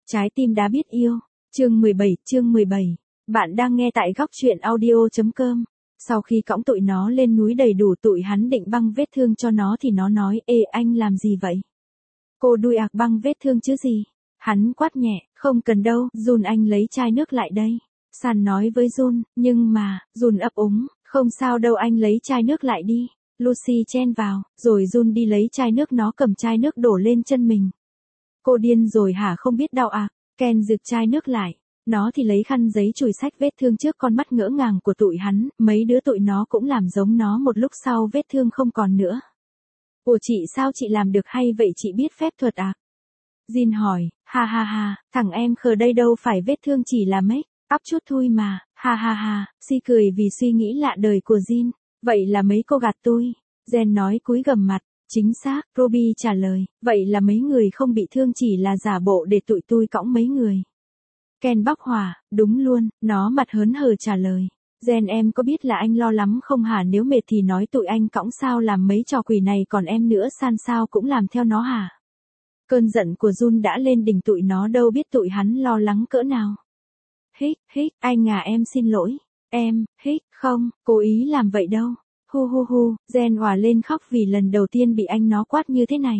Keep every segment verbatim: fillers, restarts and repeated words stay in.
Trái tim đã biết yêu. Chương mười bảy, chương mười bảy. Bạn đang nghe tại góc truyện audio.com. Sau khi cõng tụi nó lên núi đầy đủ tụi hắn định băng vết thương cho nó thì nó nói, ê anh làm gì vậy? Cô đuôi ạc băng vết thương chứ gì? Hắn quát nhẹ, không cần đâu, Jun anh lấy chai nước lại đây. San nói với Jun, nhưng mà, Jun ấp úng, không sao đâu anh lấy chai nước lại đi. Lucy chen vào, rồi Jun đi lấy chai nước nó cầm chai nước đổ lên chân mình. Cô điên rồi hả không biết đau à? Ken rực chai nước lại. Nó thì lấy khăn giấy chùi sách vết thương trước con mắt ngỡ ngàng của tụi hắn, mấy đứa tụi nó cũng làm giống nó một lúc sau vết thương không còn nữa. Ủa chị sao chị làm được hay vậy chị biết phép thuật à? Jin hỏi, ha ha ha, thằng em khờ đây đâu phải vết thương chỉ là make up chút thôi mà, ha ha ha, Si cười vì suy nghĩ lạ đời của Jin, vậy là mấy cô gạt tôi. Jen nói cúi gằm mặt. Chính xác, Ruby trả lời, vậy là mấy người không bị thương chỉ là giả bộ để tụi tôi cõng mấy người. Ken bóc hỏa, đúng luôn, nó mặt hớn hở trả lời. Jen em có biết là anh lo lắm không hả nếu mệt thì nói tụi anh cõng sao làm mấy trò quỷ này còn em nữa San sao cũng làm theo nó hả? Cơn giận của Jun đã lên đỉnh tụi nó đâu biết tụi hắn lo lắng cỡ nào. Hích, hích, anh à em xin lỗi. Em, hích, không, cố ý làm vậy đâu. Hu hu hu, Jen òa lên khóc vì lần đầu tiên bị anh nó quát như thế này.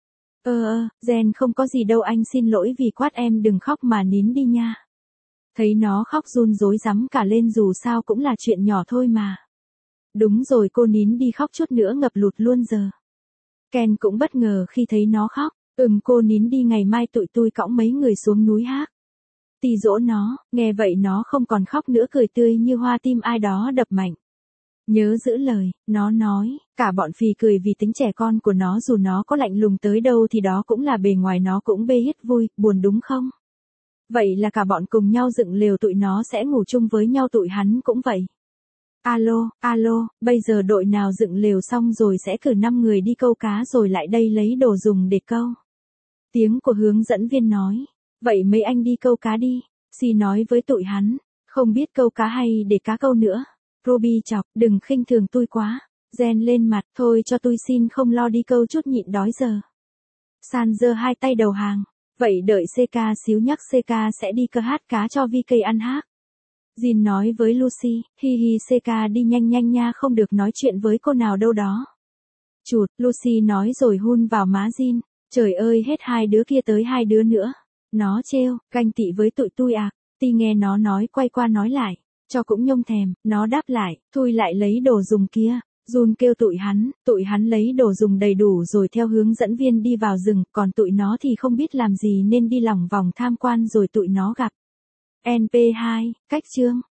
Ơ ơ, Jen không có gì đâu anh xin lỗi vì quát em đừng khóc mà nín đi nha. Thấy nó khóc Jun rối rắm cả lên dù sao cũng là chuyện nhỏ thôi mà. Đúng rồi cô nín đi khóc chút nữa ngập lụt luôn giờ. Ken cũng bất ngờ khi thấy nó khóc. Ừm cô nín đi ngày mai tụi tôi cõng mấy người xuống núi hát. Tì dỗ nó, nghe vậy nó không còn khóc nữa cười tươi như hoa tim ai đó đập mạnh. Nhớ giữ lời, nó nói, cả bọn phì cười vì tính trẻ con của nó dù nó có lạnh lùng tới đâu thì đó cũng là bề ngoài nó cũng bê hết vui, buồn đúng không? Vậy là cả bọn cùng nhau dựng lều tụi nó sẽ ngủ chung với nhau tụi hắn cũng vậy. Alo, alo, bây giờ đội nào dựng lều xong rồi sẽ cử năm người đi câu cá rồi lại đây lấy đồ dùng để câu. Tiếng của hướng dẫn viên nói, vậy mấy anh đi câu cá đi, Si nói với tụi hắn, không biết câu cá hay để cá câu nữa. Ruby chọc, đừng khinh thường tôi quá. Jen lên mặt, thôi cho tôi xin không lo đi câu chút nhịn đói giờ. San giơ hai tay đầu hàng, vậy đợi xê ca xíu nhắc xê ca sẽ đi cơ hát cá cho vi cây ăn hát. Jin nói với Lucy, hi hi xê ca đi nhanh nhanh nha không được nói chuyện với cô nào đâu đó. Chụt, Lucy nói rồi hun vào má Jin, trời ơi hết hai đứa kia tới hai đứa nữa. Nó trêu, canh tị với tụi tôi à, Ti nghe nó nói quay qua nói lại. Cho cũng nhông thèm, nó đáp lại, thôi lại lấy đồ dùng kia. Jun kêu tụi hắn, tụi hắn lấy đồ dùng đầy đủ rồi theo hướng dẫn viên đi vào rừng, còn tụi nó thì không biết làm gì nên đi lòng vòng tham quan rồi tụi nó gặp. en pê hai, cách chương.